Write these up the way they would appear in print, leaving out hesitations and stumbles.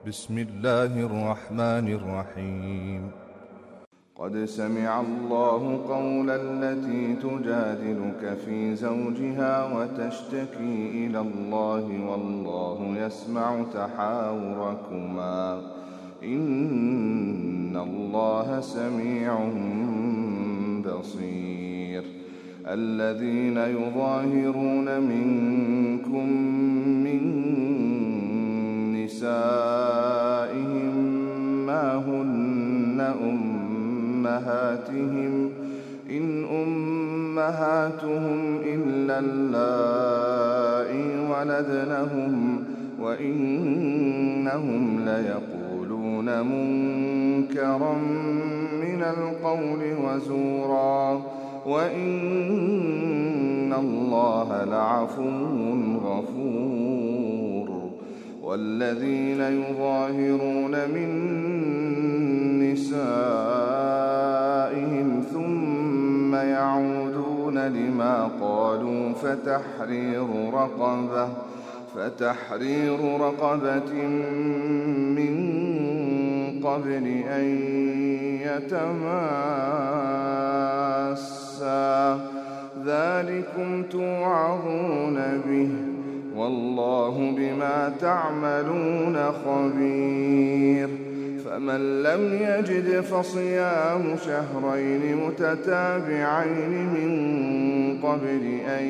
بسم الله الرحمن الرحيم. قد سمع الله قول التي تجادلك في زوجها وتشتكي إلى الله والله يسمع تحاوركما إن الله سميع بصير. الذين يظاهرون منكم من نسائهم ما هن أمهاتهم إن أمهاتهم إلا اللائي ولدنهم وإنهم ليقولون منكرا من القول وزورا وإن الله لعفو غفور. والذين يظاهرون من نسائهم ثم يعودون لما قالوا فتحرير رقبة من قبل أن يتماسا ذلكم توعظون به والله بما تعملون خبير. فمن لم يجد فصيام شهرين متتابعين من قبل أن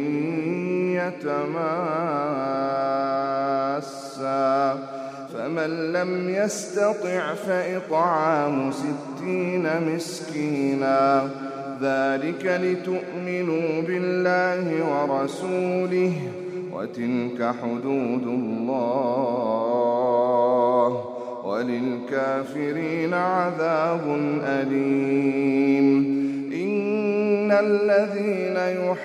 يتماسا فمن لم يستطع فإطعام 60 مسكينا ذلك لتؤمنوا بالله ورسوله وتلك حدود الله وللكافرين عذاب أليم. إن الذين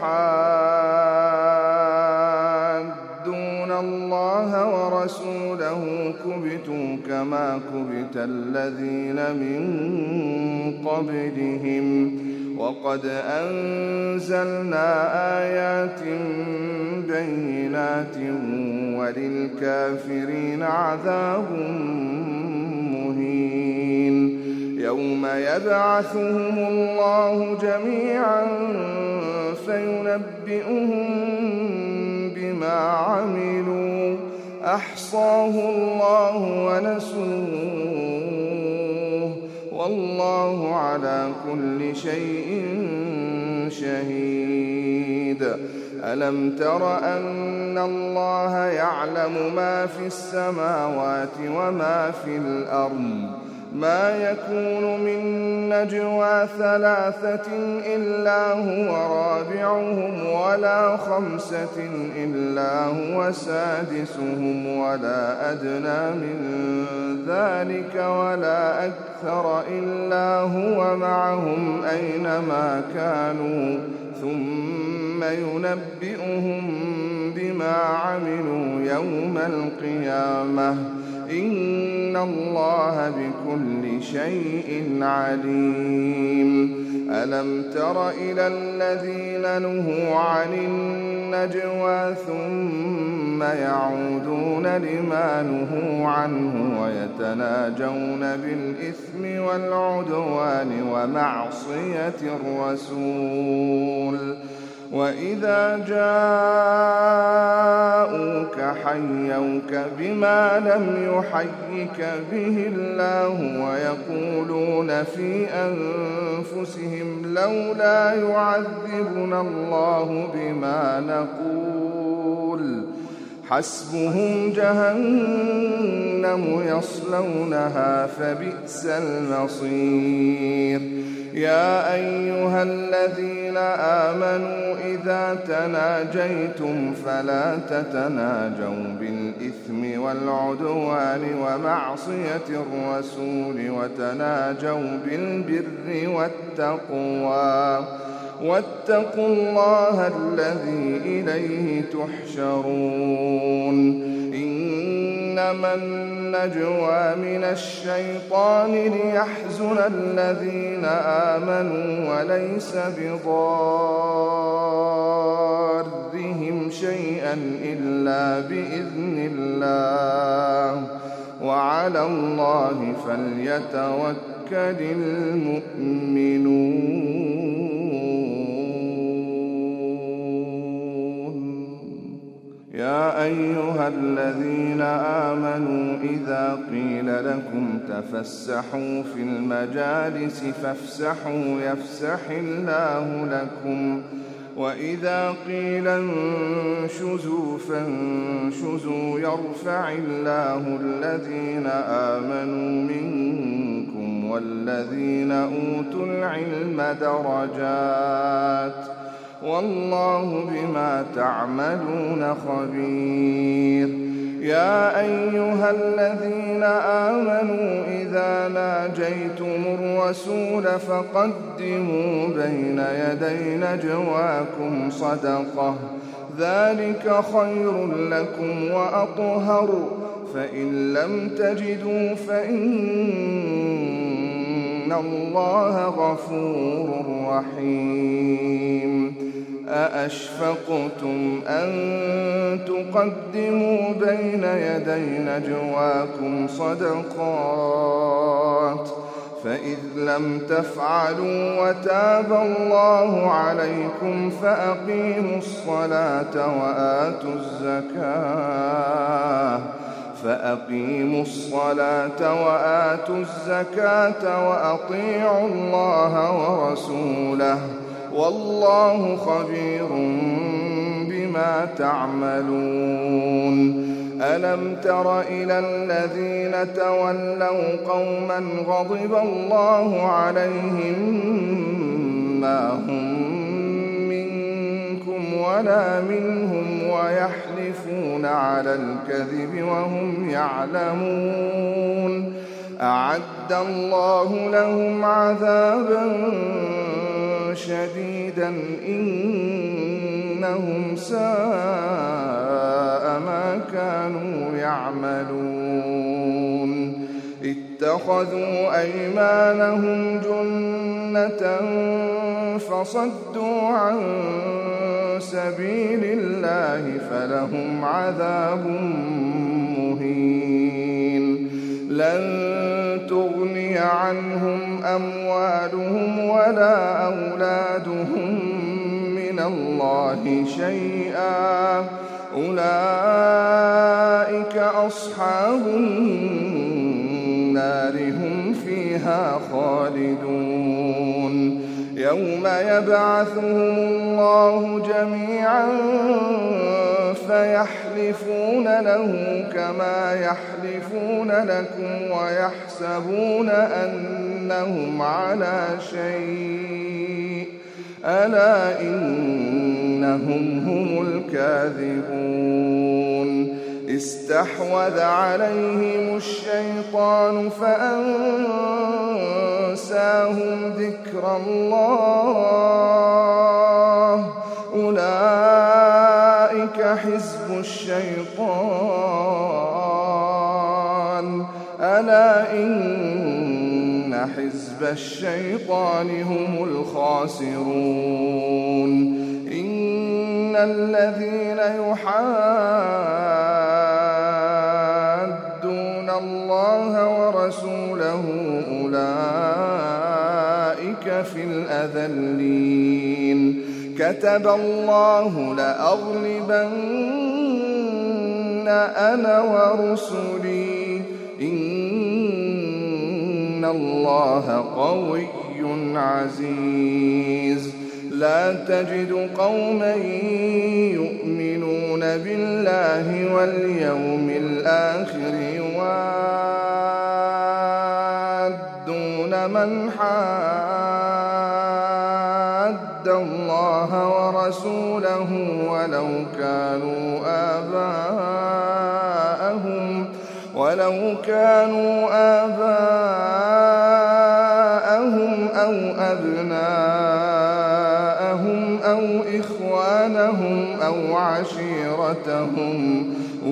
يحادون الله ورسوله كبتوا كما كبت الذين من قبلهم وقد أنزلنا آيات بينات وللكافرين عذاب مهين. يوم يبعثهم الله جميعا فينبئهم بما عملوا أحصاه الله ونسوه والله على كل شيء شهيد. ألم تر أن الله يعلم ما في السماوات وما في الأرض ما يكون من نجوى 3 إلا هو رابعهم ولا 5 إلا هو سادسهم ولا أدنى من ذلك ولا أكثر إلا هو معهم أينما كانوا ثم ينبئهم بما عملوا يوم القيامة إن الله بكل شيء عليم. ألم تر إلى الذين نهوا عن النجوى ثم يعودون لما نهوا عنه ويتناجون بالإثم والعدوان ومعصية الرسول وإذا جاءوك حيوك بما لم يحيك به الله ويقولون في أنفسهم لولا يعذبنا الله بما نقول حسبهم جهنم يصلونها فبئس المصير. يا أيها الذين آمنوا إذا تناجيتم فلا تتناجوا بالإثم والعدوان ومعصية الرسول وتناجوا بالبر والتقوى واتقوا الله الذي إليه تحشرون. إنما النجوى من الشيطان ليحزن الذين آمنوا وليس بضارهم شيئا إلا بإذن الله وعلى الله فليتوكل المؤمنون. يا أيها الذين آمنوا إذا قيل لكم تفسحوا في المجالس فافسحوا يفسح الله لكم، وإذا قيل انشزوا فانشزوا يرفع الله الذين آمنوا منكم والذين أوتوا العلم درجات، والله بما تعملون خبير. يا أيها الذين آمنوا إذا ناجيتم الرسول فقدموا بين يدي نجواكم صدقة، ذلك خير لكم وأطهر، فإن لم تجدوا فإن الله غفور رحيم. أأشفقتم أن تقدموا بين يدي نجواكم صدقات، فإذ لم تفعلوا وتاب الله عليكم فأقيموا الصلاة وآتوا الزكاة وأطيعوا الله ورسوله، والله خبير بما تعملون. ألم تر إلى الذين تولوا قوما غضب الله عليهم ما هم منكم ولا منهم ويحلفون على الكذب وهم يعلمون، أعد الله لهم عذابا شديدا إنهم ساء ما كانوا يعملون. اتخذوا أيمانهم جنة فصدوا عن سبيل الله فلهم عذاب مهين. لن تغني عنهم أموالهم ولا أولادهم من الله شيئا، أولئك أصحاب النار هم فيها خالدون. يوم يبعثهم الله جميعا فيحلفون له كما يحلفون لكم ويحسبون أنهم على شيء، ألا إنهم هم الكاذبون. استحوذ عليهم الشيطان فأنساهم ذكر الله، أولئك حزب الشيطان، ألا إن حزب الشيطان هم الخاسرون. إن الذين يحادون الله ورسوله أولئك في الأذلين. كتب الله لأغلبن أنا ورسلي إن الله قوي عزيز. لا تجد قوما يؤمنون بالله واليوم الآخر يوادون من حاد الله ورسوله ولو كانوا آباءهم أو أبناءهم أو إخوانهم أو عشيرتهم،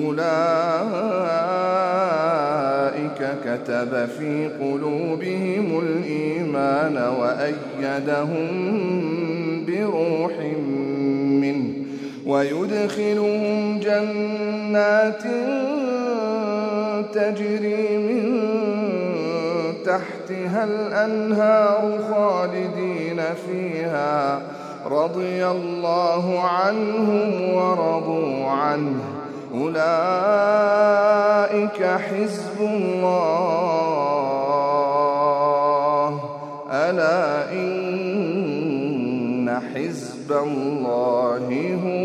أولئك كتب في قلوبهم الإيمان وأيدهم بروح منه ويدخلهم جنات تجري من تحتها الأنهار خالدين فيها رضي الله عنهم ورضوا عنه أولئك حزب الله ألا إن حزب الله